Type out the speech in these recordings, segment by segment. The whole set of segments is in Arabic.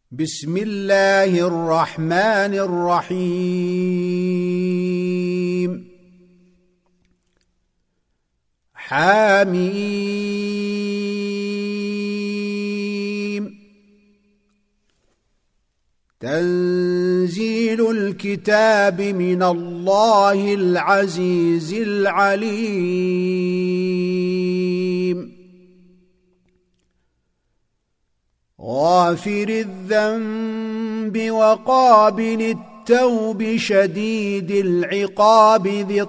بسم الله الرحمن الرحيم حميم تنزيل الكتاب من الله العزيز العليم غافر الذنب وقابل التوب شديد العقاب ذي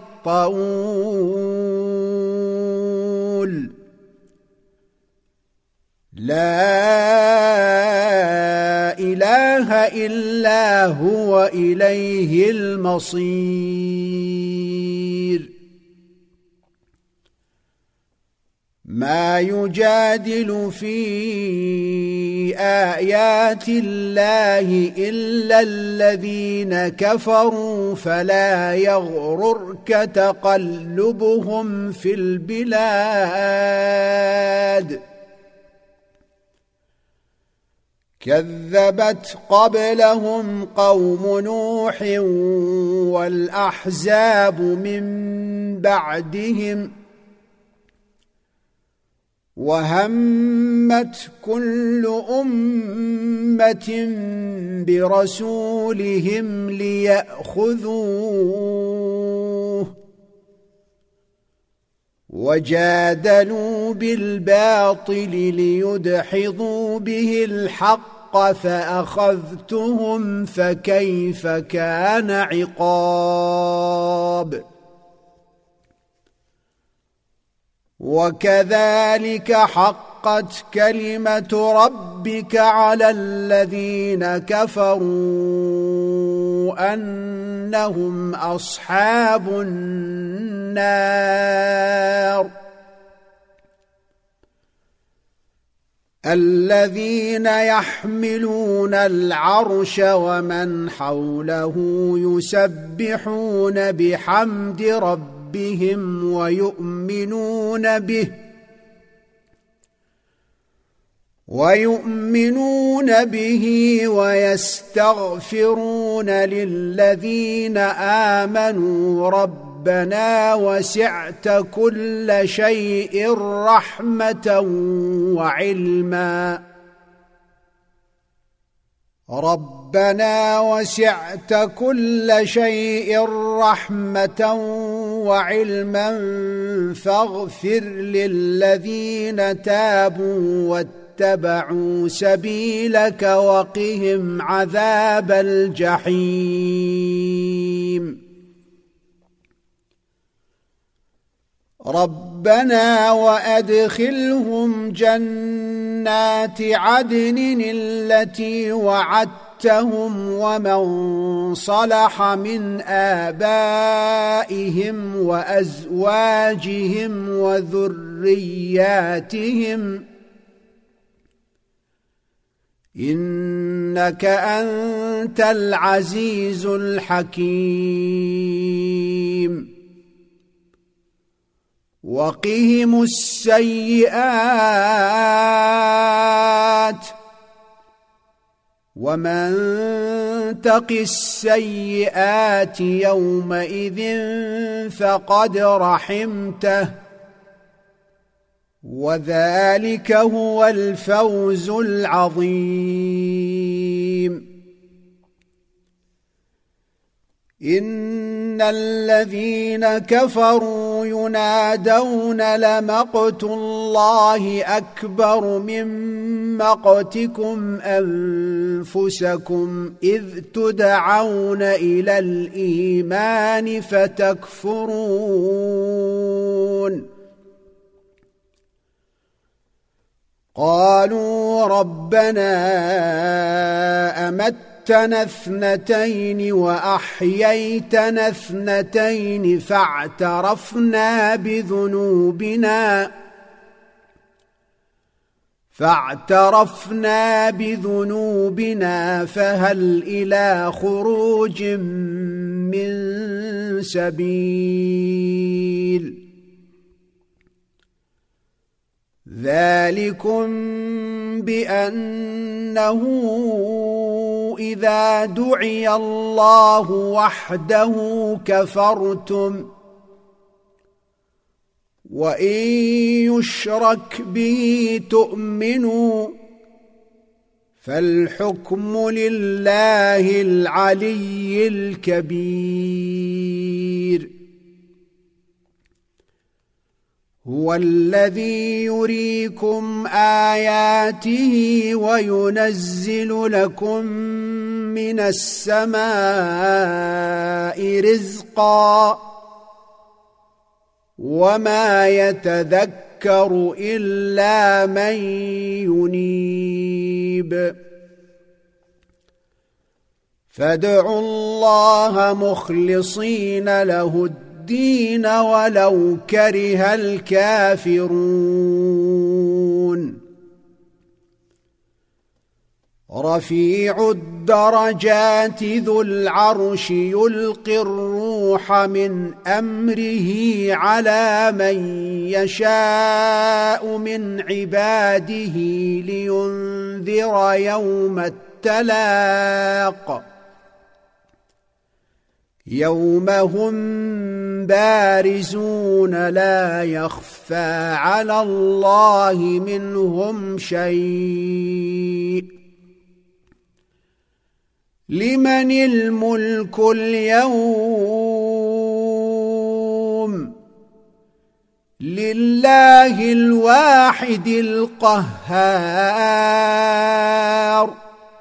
الطول لا إله إلا هو إليه المصير ما يجادل في آيات الله إلا الذين كفروا فلا يغررك تقلبهم في البلاد كذبت قبلهم قوم نوح والأحزاب من بعدهم وهمت كل أمة برسولهم ليأخذوه وجادلوا بالباطل ليدحضوا به الحق فأخذتهم فكيف كان عقاب وكذلك حقت كلمة ربك على الذين كفروا أنهم أصحاب النار الذين يحملون العرش ومن حوله يسبحون بحمد ربهم ويؤمنون به ويستغفرون للذين آمنوا ربنا وسعت كل شيء رحمة وعلما ربنا وسعت كل شيء رحمة وعلما فاغفر للذين تابوا واتبعوا سبيلك وقهم عذاب الجحيم ربنا وأدخلهم جنات عدن التي وعدتهم ومن صلح من آبائهم وأزواجهم وذرياتهم إنك أنت العزيز الحكيم وقهم السيئات ومن تق السيئات يومئذ فقد رحمته وذلك هو الفوز العظيم إن الذين كفروا ينادون لمقت الله أكبر من مقتكم أنفسكم إذ تدعون إلى الإيمان فتكفرون قالوا ربنا أمتنا اثنتين وأحييتنا اثنتين فاعترفنا بذنوبنا فهل إلى خروج من سبيل ذلكم بأنه إذا دعي الله وحده كفرتم وإن يشرك به تؤمنوا فالحكم لله العلي الكبير هو الذي يريكم آياته وينزل لكم من السماء رزقا وما يتذكر إلا من ينيب فادعوا الله مخلصين له الدين ولو كره الكافرون رفيع الدرجات ذو العرش يلقي الروح من أمره على من يشاء من عباده لينذر يوم التلاق يوم هم بارزون لا يخفى على الله منهم شيء لمن الملك اليوم لله الواحد القهار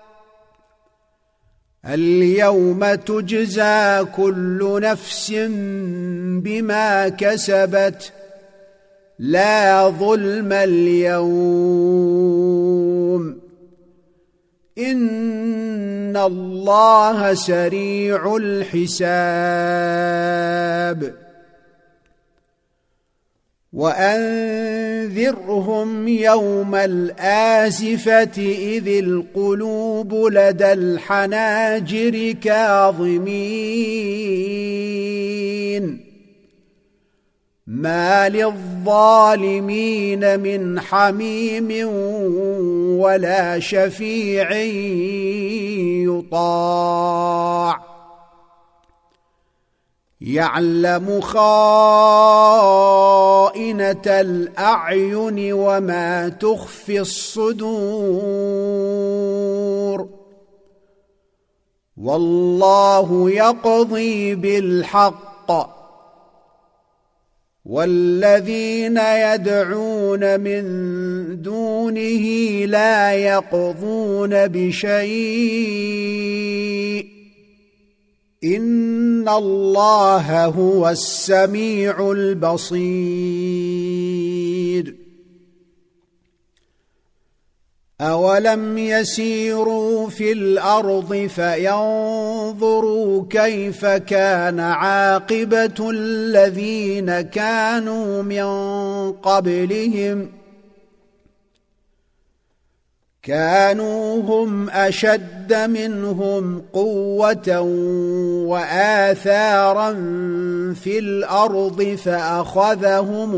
اليوم تجزى كل نفس بما كسبت لا ظلم اليوم إن الله سريع الحساب وأنذرهم يوم الآزفة إذ القلوب لدى الحناجر كاظمين ما للظالمين من حميم ولا شفيع يطاع يعلم خائنة الأعين وما تخفي الصدور والله يقضي بالحق والذين يدعون من دونه لا يقضون بشيء إن الله هو السميع البصير أولم يسيروا في الأرض فينظروا كيف كان عاقبة الذين كانوا من قبلهم كانوا هم أشد منهم قوة وآثارا في الأرض فأخذهم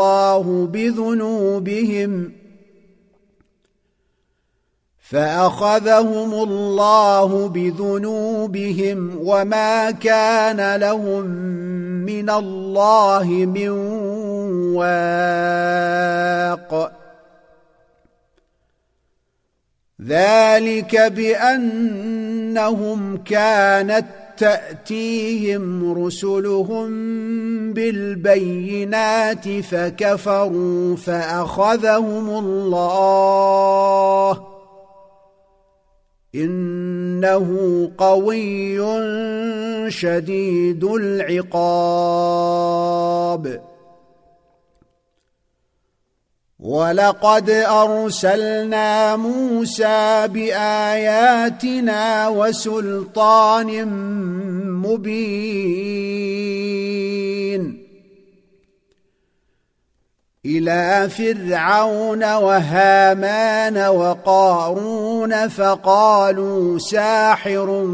الله بذنوبهم وما كان لهم من الله من واق ذلك بأنهم كانت تأتيهم رسلهم بالبينات فكفروا فأخذهم الله إنه قوي شديد العقاب ولقد أرسلنا موسى بآياتنا وسلطان مبين إلى فرعون وهامان وقارون فقالوا ساحر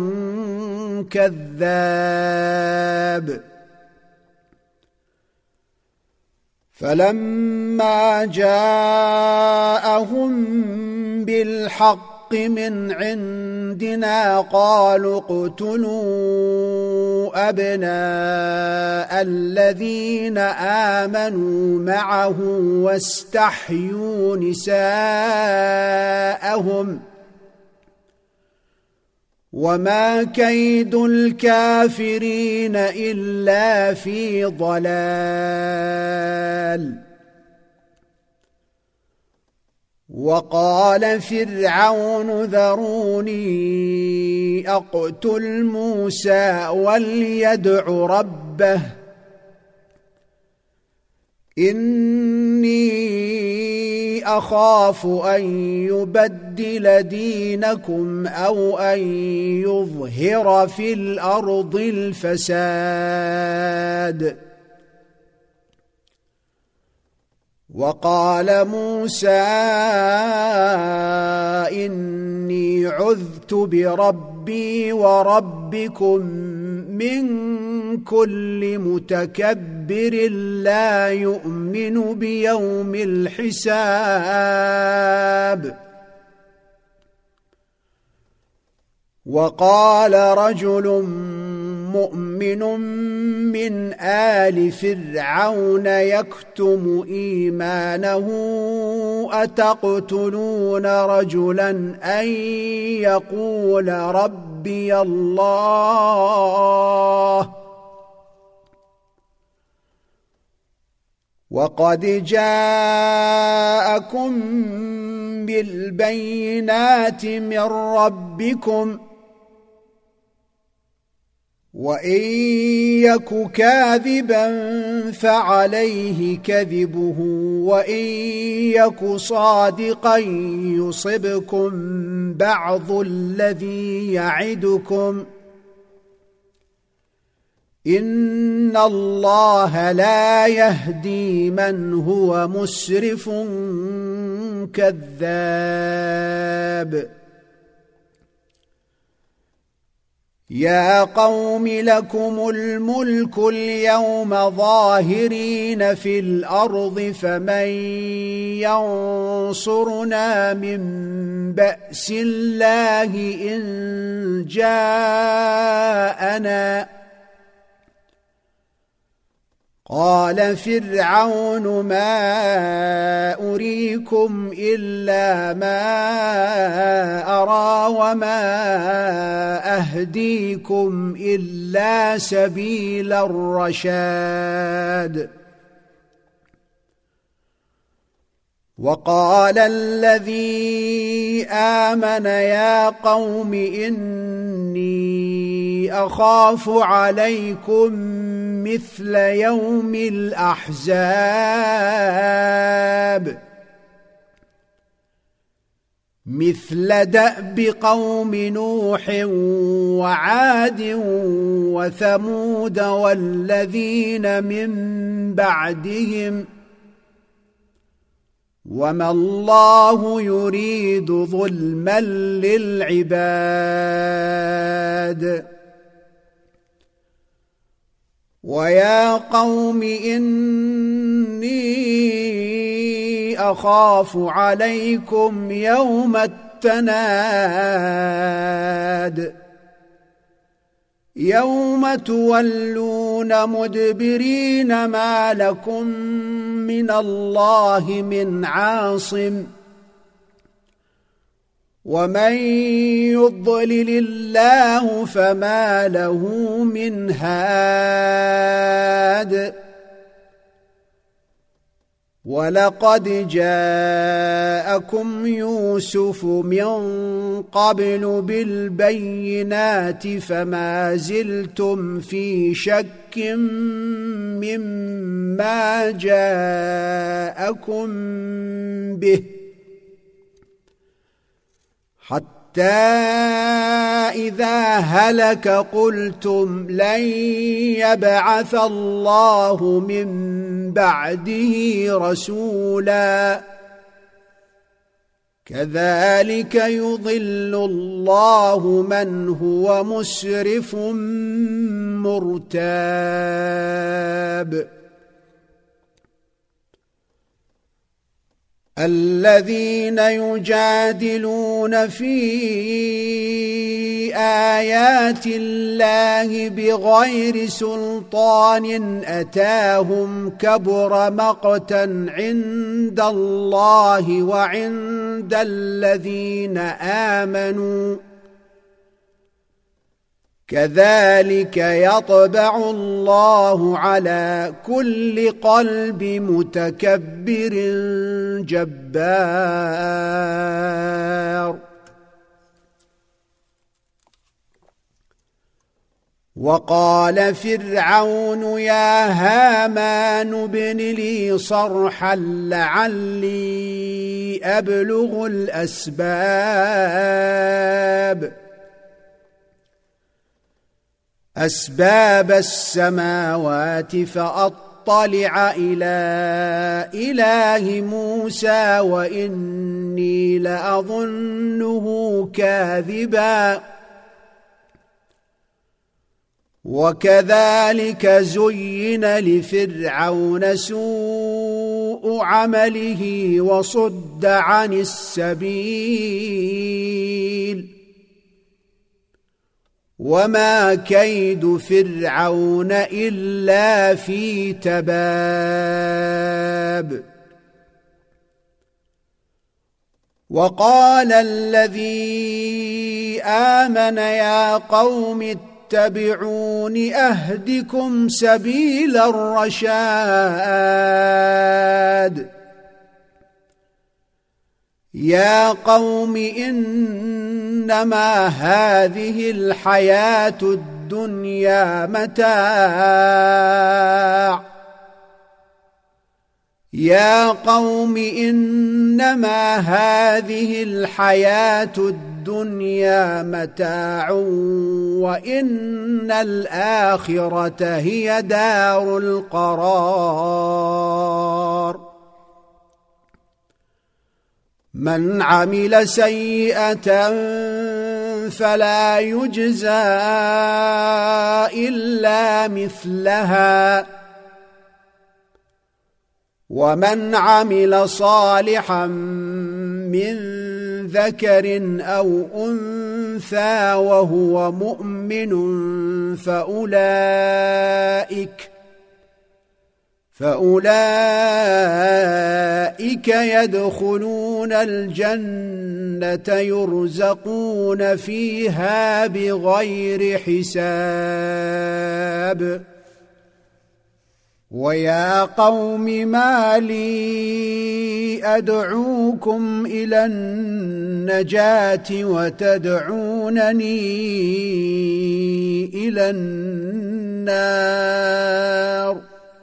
كذاب فلما جاءهم بالحق من عندنا قالوا اقتلوا أبناء الذين آمنوا معه واستحيوا نساءهم وما كيد الكافرين إلا في ضلال. وقال فرعون ذروني أقتل موسى وليدع ربه إني أخاف أن يبدل دينكم أو أن يظهر في الأرض الفساد. وقال موسى إني عذت بربي وربكم من كل متكبر لا يؤمن بيوم الحساب. وقال رجل مؤمن من آل فرعون يكتم إيمانه أتقتلون رجلا أن يقول ربي الله وقد جاءكم بالبينات من ربكم وإن يك كاذبا فعليه كذبه وإن يك صادقا يصبكم بعض الذي يعدكم إن الله لا يهدي من هو مسرف كذاب. يا قوم لكم الملك اليوم ظاهرين في الأرض فمن ينصرنا من بأس الله إن جاءنا. قال فرعون ما أريكم إلا ما أرى وما أهديكم إلا سبيل الرشاد. وقال الذي آمن يا قوم إني أخاف عليكم مثل يوم الأحزاب مثل دأب قوم نوح وعاد وثمود والذين من بعدهم وما الله يريد ظلما للعباد. ويا قوم إني أخاف عليكم يوم التناد يوم تولون مدبرين ما لكم من الله من عاصم ومن يضلل الله فما له من هاد. ولقد جاءكم يوسف من قبل بالبينات فما زلتم في شك مما جاءكم به حتى إذا هلك قلتم لن يبعث الله من بعده رسولا كذلك يضل الله من هو مسرف مرتاب. الذين يجادلون في آيات الله بغير سلطان أتاهم كبر مقتا عند الله وعند الذين آمنوا كذلك يطبع الله على كل قلب متكبر جبار. وقال فرعون يا هامان ابن لي صرحا لعلي أبلغ أسباب السماوات فأطلع إلى إله موسى وإني لأظنه كاذبا. وكذلك زين لفرعون سوء عمله وصد عن السبيل وما كيد فرعون إلا في تباب. وقال الذي آمن يا قوم اتبعون أهدكم سبيل الرشاد. يا قوم إنما هذه الحياة الدنيا متاع. يا قوم إنما هذه الحياة الدنيا متاع وإن الآخرة هي دار القرار. من عمل سيئة فلا يجزى إلا مثلها ومن عمل صالحا من ذكر أو أنثى وهو مؤمن فأولئك يدخلون الجنة يرزقون فيها بغير حساب. ويا قوم ما لي أدعوكم إلى النجاة وتدعونني إلى النار.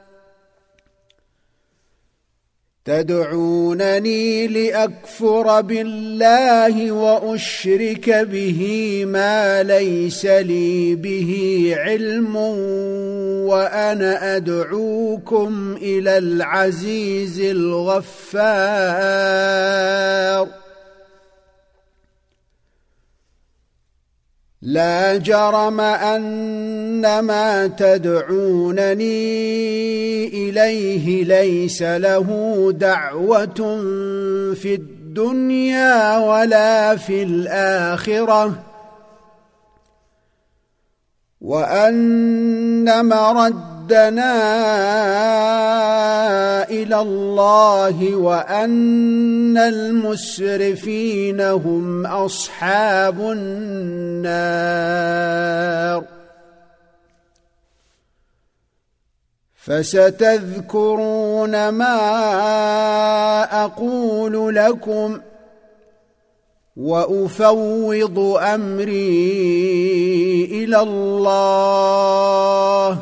تدعونني لأكفر بالله وأشرك به ما ليس لي به علم وأنا أدعوكم إلى العزيز الغفار. لا جرم أن ما تدعونني إليه ليس له دعوة في الدنيا ولا في الآخرة وأن مردنا إلى الله وأن المسرفين هم أصحاب النار. فستذكرون ما أقول لكم وأفوض أمري إلى الله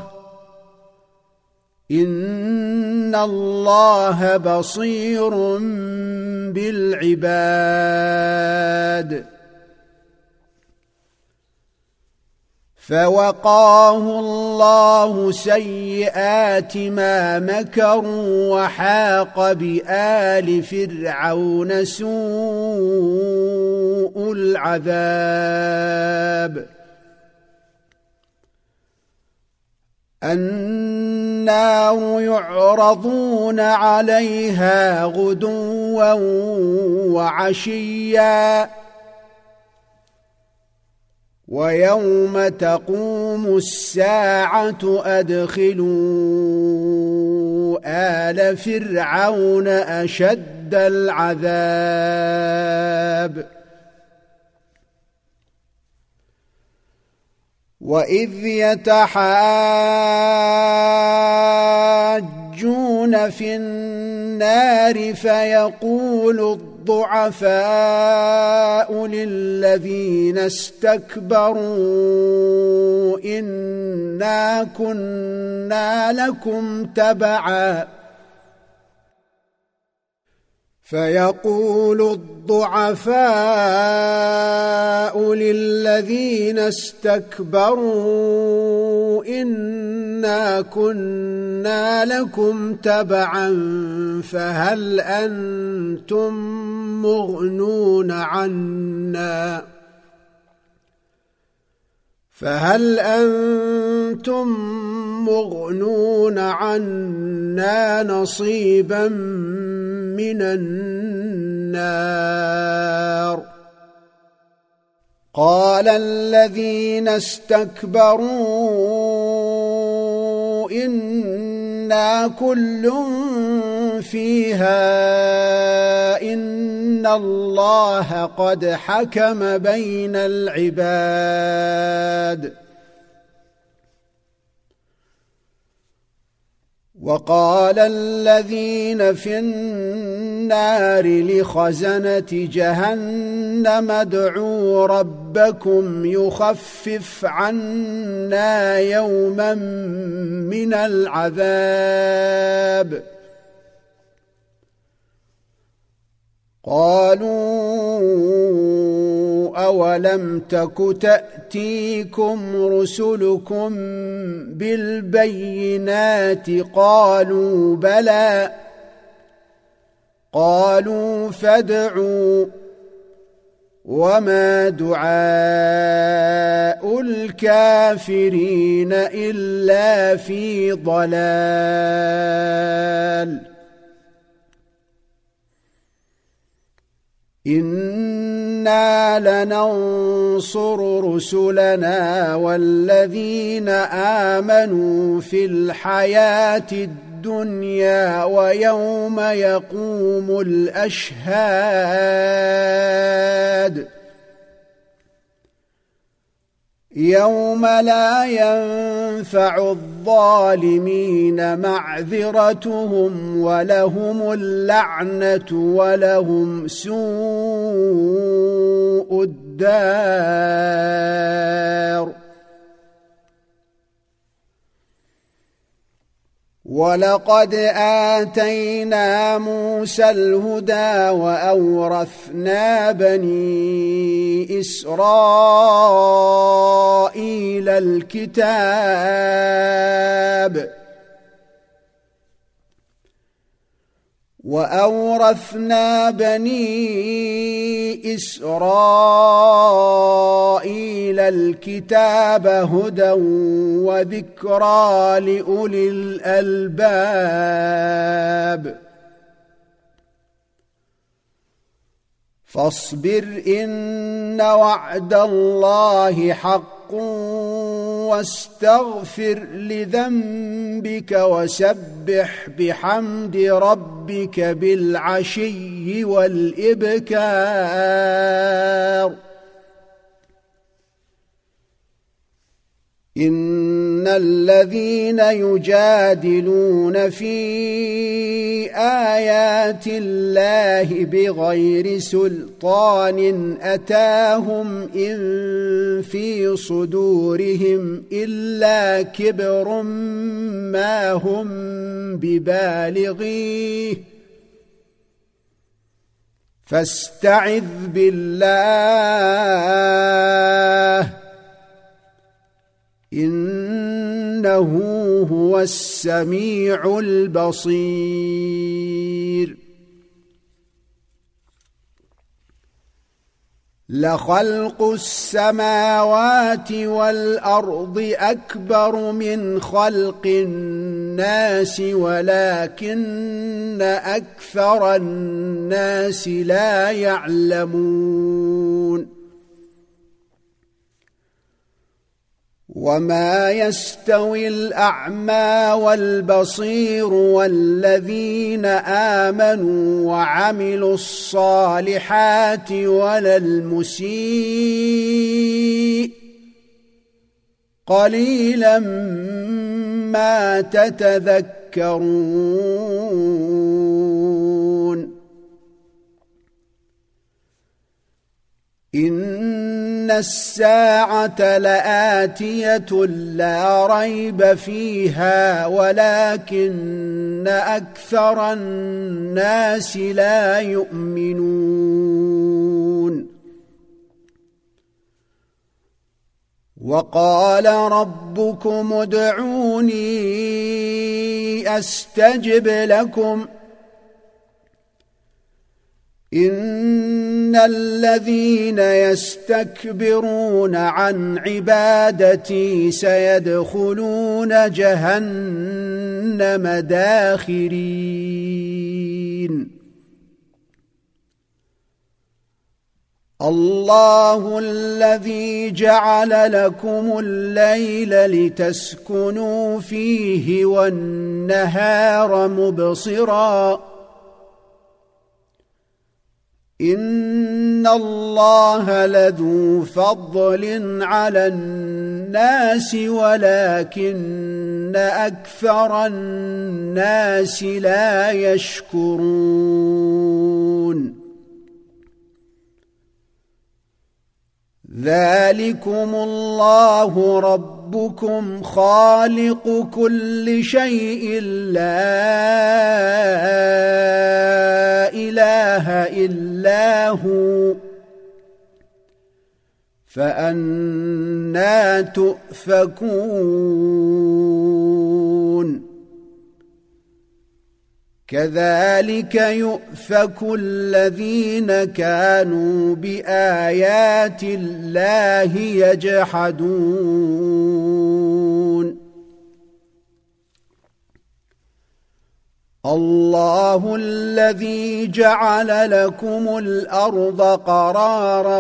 إن الله بصير بالعباد. فوقاه الله سيئات ما مكروا وحاق بآل فرعون سوء العذاب. النار يعرضون عليها غدوا وعشيا ويوم تقوم الساعة أدخلوا آل فرعون أشد العذاب وإذ يتحاجون في النار فيقول الضعفاء للذين استكبروا إنا كنا لكم تبعا فيقول الضعفاء للذين استكبروا إنا كنا لكم تبعا فهل أنتم مغنون عنا نصيبا من النار قال الذين استكبروا إنا كل فيها إن الله قد حكم بين العباد وقال الذين في النار لخزنة جهنم ادعوا ربكم يخفف عنا يوما من العذاب قالوا أولم تك تأتيكم رسلكم بالبينات قالوا بلى قالوا فادعوا وما دعاء الكافرين إلا في ضلال إنا لننصر رسلنا والذين آمنوا في الحياة الدنيا ويوم يقوم الأشهاد يوم لا ينفع الظالمين معذرتهم ولهم اللعنة ولهم سوء الدار ولقد آتينا موسى الهدى وأورثنا بني إسرائيل الكتاب هدى وذكرى لأولي الألباب فاصبر إن وعد الله حق واستغفر لذنبك وسبح بحمد ربك بالعشي والإبكار إن الذين يجادلون في آيات الله بغير سلطان أتاهم إن في صدورهم إلا كبر ما هم ببالغيه فاستعذ بالله إنه هو السميع البصير لخلق السماوات والأرض أكبر من خلق الناس ولكن أكثر الناس لا يعلمون وما يستوي الأعمى والبصير والذين آمنوا وعملوا الصالحات ولا المسيء قليلا ما تتذكرون إن الساعة لآتية لا ريب فيها ولكن أكثر الناس لا يؤمنون وقال ربكم ادعوني أستجب لكم إن الذين يستكبرون عن عبادتي سيدخلون جهنم داخرين الله الذي جعل لكم الليل لتسكنوا فيه والنهار مبصراً إن الله لذو فضل على الناس ولكن أكثر الناس لا يشكرون ذلكم الله ربكم خالق كل شيء لا إله إلا هو فأنى تؤفكون كذلك يؤفك الذين كانوا بآيات الله يجحدون الله الذي جعل لكم الأرض قرارا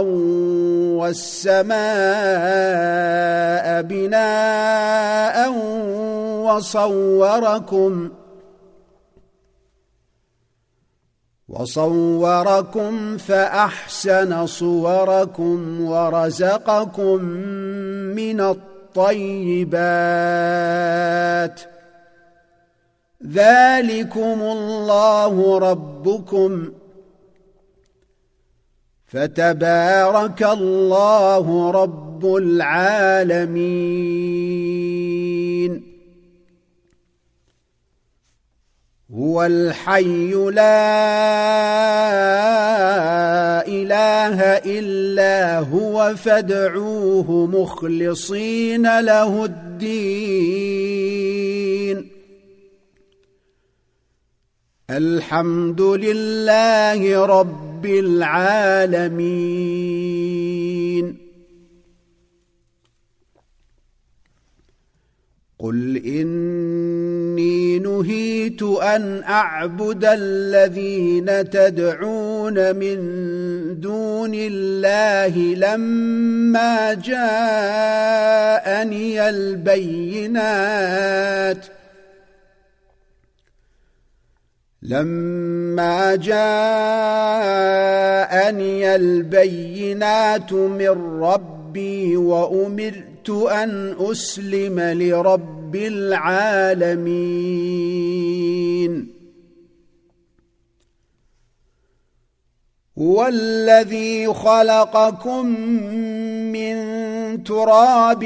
والسماء بناء وصوركم فأحسن صوركم ورزقكم من الطيبات ذلكم الله ربكم فتبارك الله رب العالمين هو الحي لا إله إلا هو فادعوه مخلصين له الدين الحمد لله رب العالمين قل إني نهيت أن أعبد الذين تدعون من دون الله لما جاءني البينات من ربي وأمرت أن أسلم لرب العالمين هو الذي خلقكم من تراب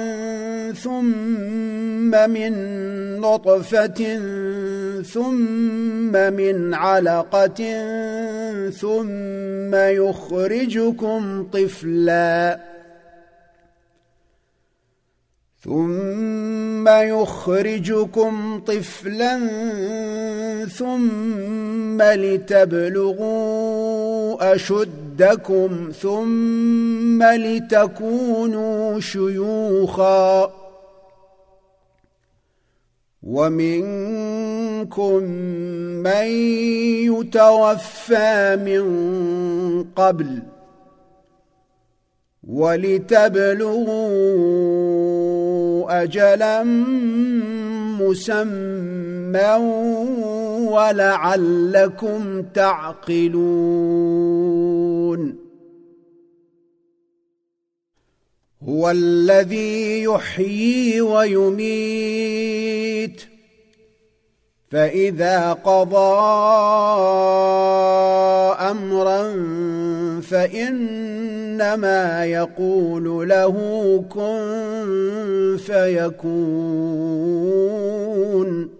ثم من نطفة ثم من علقة ثم يخرجكم طفلا ثم لتبلغوا أشدكم أشدكم ثم لتكونوا شيوخا ومنكم من يتوفى من قبل ولتبلغوا أجلا مسمى ولعلكم تعقلون هو الذي يحيي ويميت فإذا قضى أمرا فإنما يقول له كن فيكون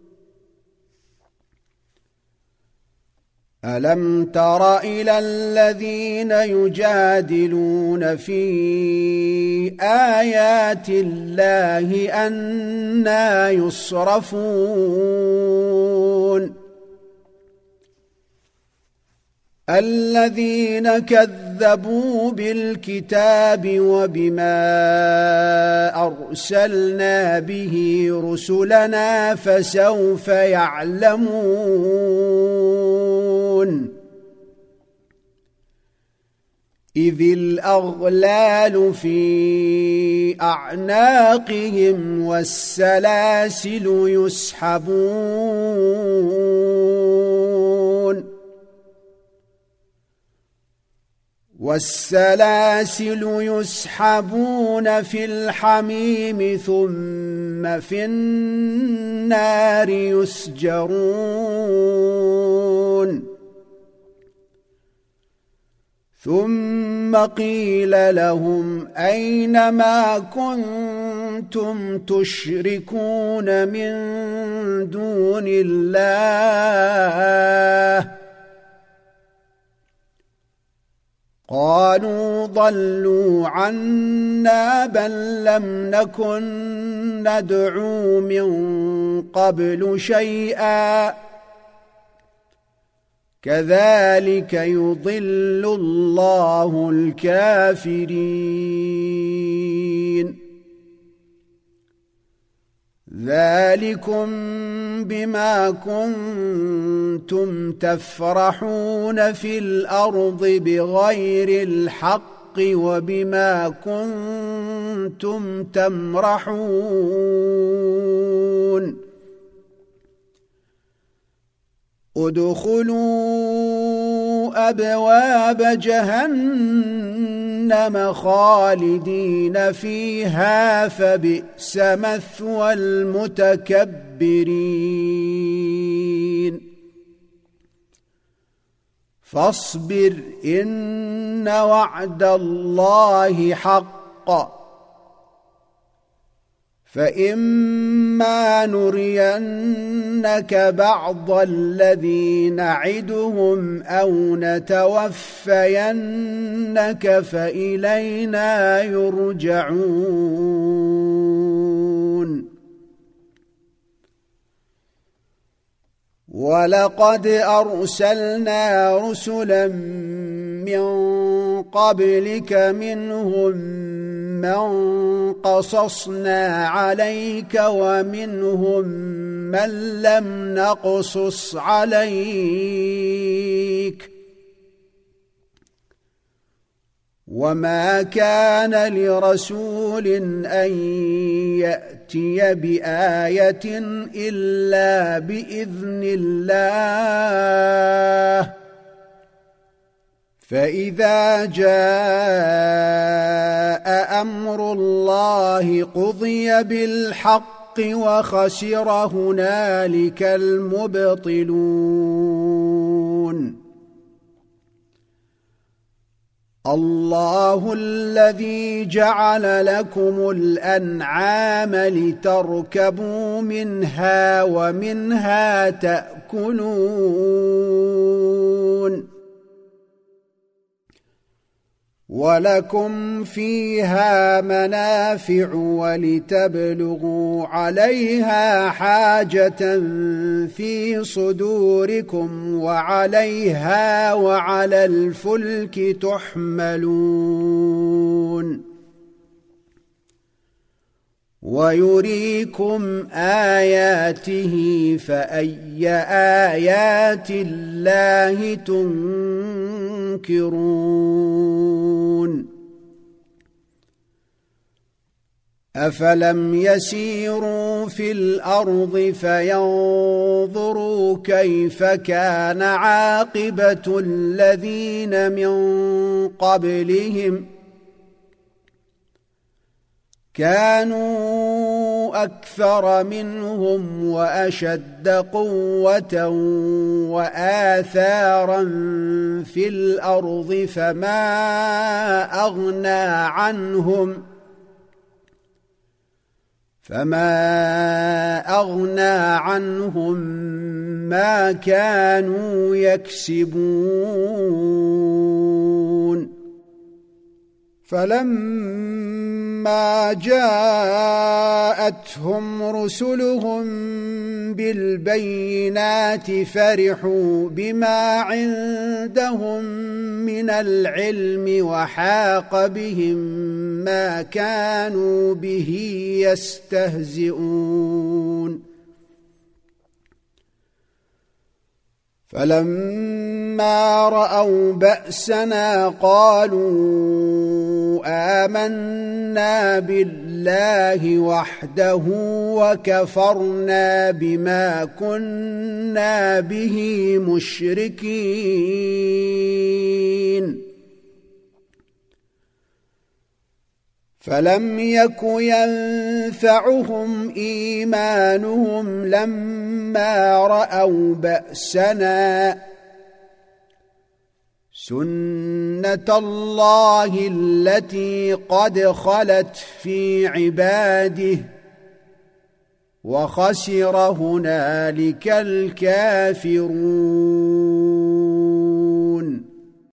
ألم تر إلى الذين يجادلون في آيات الله أنى يصرفون الذين كذبوا بالكتاب وبما أرسلنا به رسلنا فسوف يعلمون إذ الأغلال في أعناقهم والسلاسل يسحبون في الحميم ثم في النار يسجرون ثم قيل لهم أين ما كنتم تشركون من دون الله قالوا ضلوا عنا بل لم نكن ندعو من قبل شيئا كذلك يضل الله الكافرين ذلكم بما كنتم تفرحون في الأرض بغير الحق وبما كنتم تمرحون ادخلوا أبواب جهنم خالدين فيها فبئس مثوى المتكبرين فاصبر إن وعد الله حق فإما نرينك بعض الذي نعدهم أو نتوفينك فإلينا يرجعون ولقد أرسلنا رسلا من قبلك منهم من قصصنا عليك ومنهم من لم نقصص عليك وما كان لرسول أن يأتي بآية إلا بإذن الله فإذا جاء أمر الله قضي بالحق وخسر هنالك المبطلون الله الذي جعل لكم الأنعام لتركبوا منها ومنها تأكلون ولكم فيها منافع ولتبلغوا عليها حاجة في صدوركم وعليها وعلى الفلك تحملون ويريكم آياته فأي آيات الله تنكرون أفلم يسيروا في الأرض فينظروا كيف كان عاقبة الذين من قبلهم كانوا أكثر منهم وأشد قوة وآثارا في الأرض فما أغنى عنهم ما كانوا يكسبون فلما جاءتهم رسلهم بالبينات فرحوا بما عندهم من العلم وحاق بهم ما كانوا به يستهزئون فلما رأوا بأسنا قالوا آمنا بالله وحده وكفرنا بما كنا به مشركين فلم يك ينفعهم إيمانهم لما رأوا بأسنا سنة الله التي قد خلت في عباده وخسر هنالك الكافرون